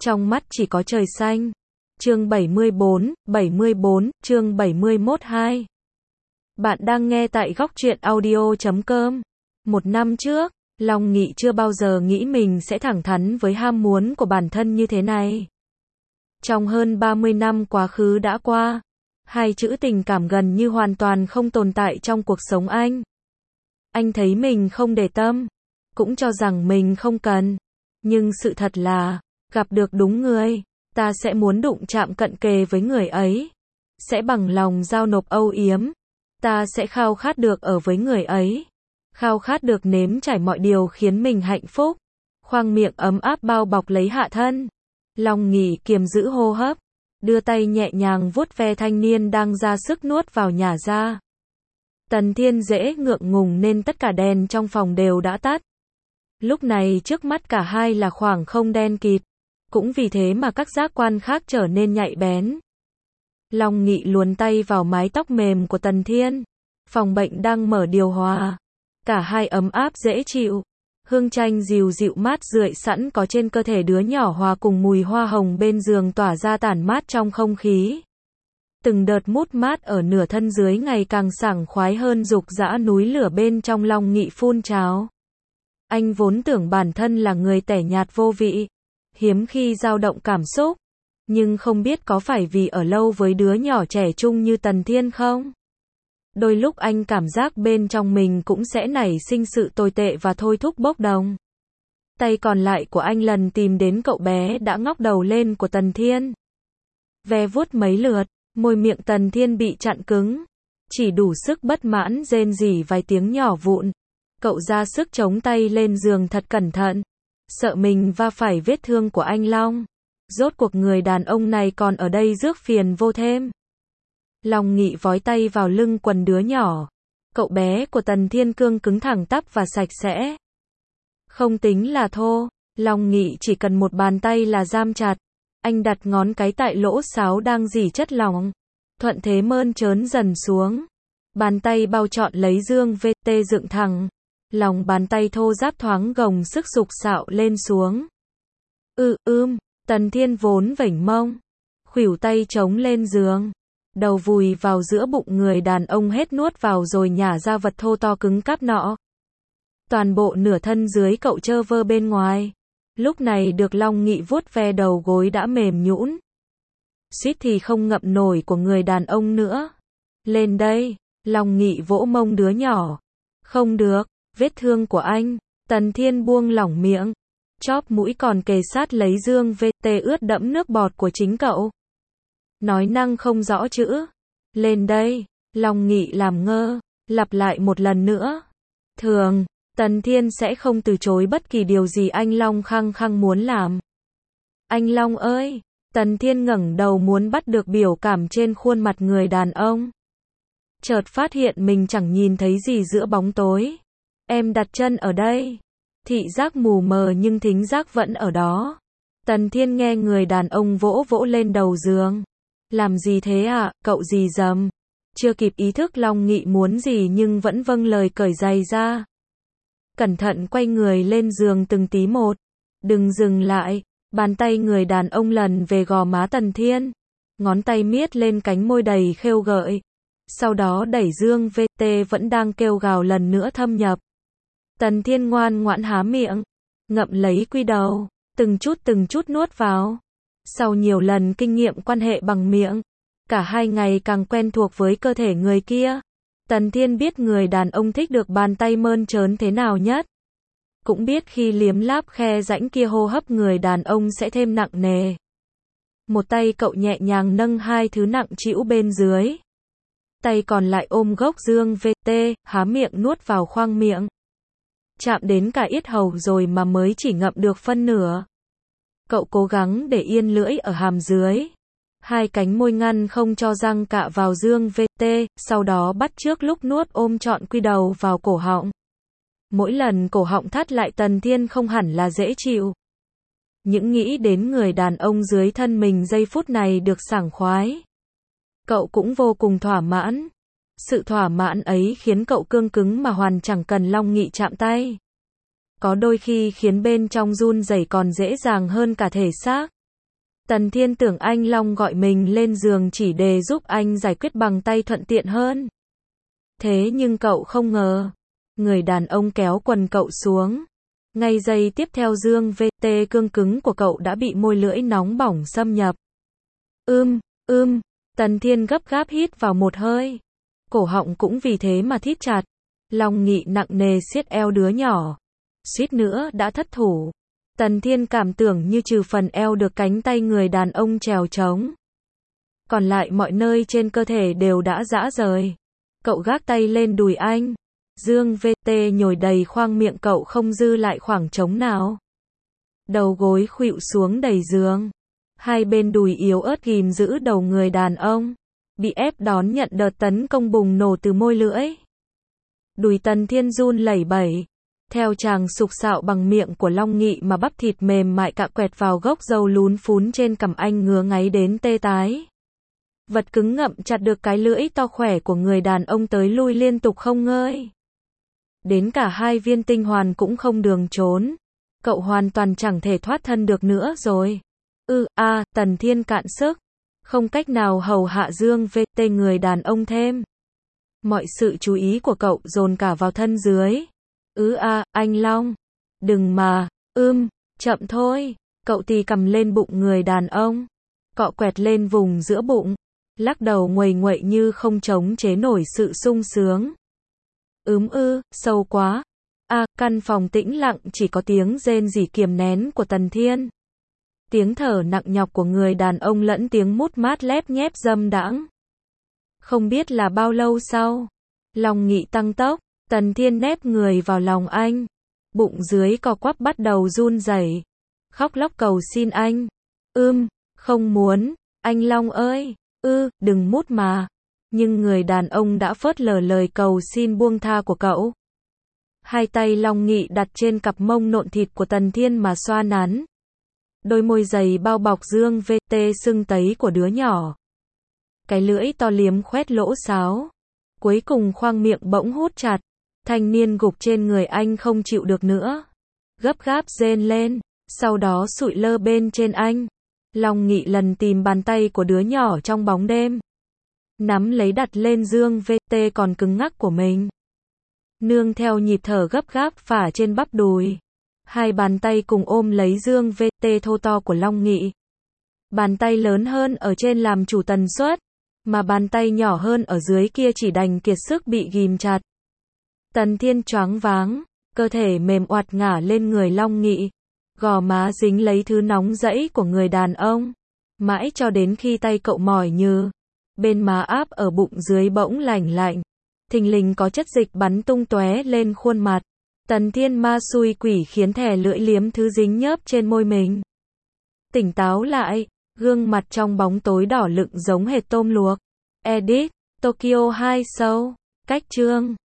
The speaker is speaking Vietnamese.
trong mắt chỉ có trời xanh. Chương 74, chương 71-2. Bạn đang nghe tại góc truyện audio.com. Một năm trước, Long Nghị chưa bao giờ nghĩ mình sẽ thẳng thắn với ham muốn của bản thân như thế này. Trong hơn 30 năm quá khứ đã qua, hai chữ tình cảm gần như hoàn toàn không tồn tại trong cuộc sống anh. Anh thấy mình không để tâm, cũng cho rằng mình không cần. Nhưng sự thật là, gặp được đúng người, ta sẽ muốn đụng chạm cận kề với người ấy. Sẽ bằng lòng giao nộp âu yếm. Ta sẽ khao khát được ở với người ấy. Khao khát được nếm trải mọi điều khiến mình hạnh phúc. Khoang miệng ấm áp bao bọc lấy hạ thân. Long Nghị kiềm giữ hô hấp, đưa tay nhẹ nhàng vuốt ve thanh niên đang ra sức nuốt vào nhả ra. Tần Thiên dễ ngượng ngùng nên tất cả đèn trong phòng đều đã tắt. Lúc này trước mắt cả hai là khoảng không đen kịt. Cũng vì thế mà các giác quan khác trở nên nhạy bén. Long Nghị luồn tay vào mái tóc mềm của Tần Thiên. Phòng bệnh đang mở điều hòa. Cả hai ấm áp dễ chịu. Hương chanh dịu dịu mát rượi sẵn có trên cơ thể đứa nhỏ hòa cùng mùi hoa hồng bên giường tỏa ra tản mát trong không khí. Từng đợt mút mát ở nửa thân dưới ngày càng sảng khoái hơn dục dã núi lửa bên trong Long Nghị phun trào. Anh vốn tưởng bản thân là người tẻ nhạt vô vị, hiếm khi dao động cảm xúc, nhưng không biết có phải vì ở lâu với đứa nhỏ trẻ trung như Tần Thiên không? Đôi lúc anh cảm giác bên trong mình cũng sẽ nảy sinh sự tồi tệ và thôi thúc bốc đồng. Tay còn lại của anh lần tìm đến cậu bé đã ngóc đầu lên của Tần Thiên. Ve vuốt mấy lượt, môi miệng Tần Thiên bị chặn cứng. Chỉ đủ sức bất mãn rên rỉ vài tiếng nhỏ vụn. Cậu ra sức chống tay lên giường thật cẩn thận. Sợ mình va phải vết thương của anh Long. Rốt cuộc người đàn ông này còn ở đây rước phiền vô thêm. Long Nghị vói tay vào lưng quần đứa nhỏ. Cậu bé của Tần Thiên cương cứng thẳng tắp và sạch sẽ. Không tính là thô. Long Nghị chỉ cần một bàn tay là giam chặt. Anh đặt ngón cái tại lỗ sáo đang rỉ chất lỏng. Thuận thế mơn trớn dần xuống. Bàn tay bao trọn lấy dương VT dựng thẳng. Lòng bàn tay thô ráp thoáng gồng sức sục sạo lên xuống. Tần Thiên vốn vểnh mông. Khuỷu tay chống lên giường. Đầu vùi vào giữa bụng người đàn ông hết nuốt vào rồi nhả ra vật thô to cứng cáp nọ. Toàn bộ nửa thân dưới cậu trơ vơ bên ngoài. Lúc này được Long Nghị vuốt ve đầu gối đã mềm nhũn. Suýt thì không ngậm nổi của người đàn ông nữa. Lên đây, Long Nghị vỗ mông đứa nhỏ. Không được, vết thương của anh. Tần Thiên buông lỏng miệng. Chóp mũi còn kề sát lấy dương VT ướt đẫm nước bọt của chính cậu. Nói năng không rõ chữ. Lên đây, Long Nghị làm ngơ, lặp lại một lần nữa. Thường, Tần Thiên sẽ không từ chối bất kỳ điều gì anh Long khăng khăng muốn làm. Anh Long ơi! Tần Thiên ngẩng đầu muốn bắt được biểu cảm trên khuôn mặt người đàn ông. Chợt phát hiện mình chẳng nhìn thấy gì giữa bóng tối. Em đặt chân ở đây. Thị giác mù mờ nhưng thính giác vẫn ở đó. Tần Thiên nghe người đàn ông vỗ vỗ lên đầu giường. Làm gì thế ạ, cậu gì dầm? Chưa kịp ý thức Long Nghị muốn gì nhưng vẫn vâng lời cởi giày ra. Cẩn thận quay người lên giường từng tí một. Đừng dừng lại. Bàn tay người đàn ông lần về gò má Tần Thiên. Ngón tay miết lên cánh môi đầy khêu gợi. Sau đó đẩy dương VT vẫn đang kêu gào lần nữa thâm nhập. Tần Thiên ngoan ngoãn há miệng. Ngậm lấy quy đầu. Từng chút nuốt vào. Sau nhiều lần kinh nghiệm quan hệ bằng miệng, cả hai ngày càng quen thuộc với cơ thể người kia. Tần Thiên biết người đàn ông thích được bàn tay mơn trớn thế nào nhất. Cũng biết khi liếm láp khe rãnh kia hô hấp người đàn ông sẽ thêm nặng nề. Một tay cậu nhẹ nhàng nâng hai thứ nặng trĩu bên dưới. Tay còn lại ôm gốc dương VT, há miệng nuốt vào khoang miệng. Chạm đến cả yết hầu rồi mà mới chỉ ngậm được phân nửa. Cậu cố gắng để yên lưỡi ở hàm dưới. Hai cánh môi ngăn không cho răng cạ vào dương VT, sau đó bắt chước lúc nuốt ôm trọn quy đầu vào cổ họng. Mỗi lần cổ họng thắt lại Tần Thiên không hẳn là dễ chịu. Những nghĩ đến người đàn ông dưới thân mình giây phút này được sảng khoái. Cậu cũng vô cùng thỏa mãn. Sự thỏa mãn ấy khiến cậu cương cứng mà hoàn chẳng cần Long Nghị chạm tay. Có đôi khi khiến bên trong run rẩy còn dễ dàng hơn cả thể xác. Tần Thiên tưởng anh Long gọi mình lên giường chỉ để giúp anh giải quyết bằng tay thuận tiện hơn. Thế nhưng cậu không ngờ, người đàn ông kéo quần cậu xuống. Ngay giây tiếp theo dương VT cương cứng của cậu đã bị môi lưỡi nóng bỏng xâm nhập. Tần Thiên gấp gáp hít vào một hơi. Cổ họng cũng vì thế mà thít chặt. Long Nghị nặng nề siết eo đứa nhỏ. Suýt nữa đã thất thủ. Tần Thiên cảm tưởng như trừ phần eo được cánh tay người đàn ông trèo trống. Còn lại mọi nơi trên cơ thể đều đã rã rời. Cậu gác tay lên đùi anh. Dương VT nhồi đầy khoang miệng cậu không dư lại khoảng trống nào. Đầu gối khuỵu xuống đầy giường. Hai bên đùi yếu ớt ghim giữ đầu người đàn ông. Bị ép đón nhận đợt tấn công bùng nổ từ môi lưỡi. Đùi Tần Thiên run lẩy bẩy. Theo chàng sục sạo bằng miệng của Long Nghị mà bắp thịt mềm mại cạ quẹt vào gốc râu lún phún trên cằm anh ngứa ngáy đến tê tái. Vật cứng ngậm chặt được cái lưỡi to khỏe của người đàn ông tới lui liên tục không ngơi. Đến cả hai viên tinh hoàn cũng không đường trốn. Cậu hoàn toàn chẳng thể thoát thân được nữa rồi. Tần Thiên cạn sức. Không cách nào hầu hạ Dương VT người đàn ông thêm. Mọi sự chú ý của cậu dồn cả vào thân dưới. Anh Long. Đừng mà. Chậm thôi. Cậu tì cầm lên bụng người đàn ông. Cọ quẹt lên vùng giữa bụng. Lắc đầu nguầy nguậy như không chống chế nổi sự sung sướng. Sâu quá. Căn phòng tĩnh lặng chỉ có tiếng rên rỉ kiềm nén của Tần Thiên. Tiếng thở nặng nhọc của người đàn ông lẫn tiếng mút mát lép nhép dâm đãng. Không biết là bao lâu sau, Long Nghị tăng tốc, Tần Thiên nép người vào lòng anh. Bụng dưới co quắp bắt đầu run rẩy. Khóc lóc cầu xin anh. Không muốn, anh Long ơi, đừng mút mà. Nhưng người đàn ông đã phớt lờ lời cầu xin buông tha của cậu. Hai tay Long Nghị đặt trên cặp mông nộn thịt của Tần Thiên mà xoa nắn. Đôi môi dày bao bọc Dương VT sưng tấy của đứa nhỏ. Cái lưỡi to liếm khoét lỗ sáo. Cuối cùng khoang miệng bỗng hút chặt. Thanh niên gục trên người anh không chịu được nữa. Gấp gáp rên lên. Sau đó sụi lơ bên trên anh. Long Nghị lần tìm bàn tay của đứa nhỏ trong bóng đêm. Nắm lấy đặt lên Dương VT còn cứng ngắc của mình. Nương theo nhịp thở gấp gáp phả trên bắp đùi. Hai bàn tay cùng ôm lấy Dương VT thô to của Long Nghị. Bàn tay lớn hơn ở trên làm chủ tần suất, mà bàn tay nhỏ hơn ở dưới kia chỉ đành kiệt sức bị ghim chặt. Tần Thiên choáng váng, cơ thể mềm oặt ngả lên người Long Nghị. Gò má dính lấy thứ nóng rẫy của người đàn ông. Mãi cho đến khi tay cậu mỏi nhừ. Bên má áp ở bụng dưới bỗng lạnh lạnh. Thình lình có chất dịch bắn tung tóe lên khuôn mặt. Tần Thiên ma xui quỷ khiến thè lưỡi liếm thứ dính nhớp trên môi mình. Tỉnh táo lại, gương mặt trong bóng tối đỏ lựng giống hệt tôm luộc. Edit, Tokyo 2 Show, cách chương.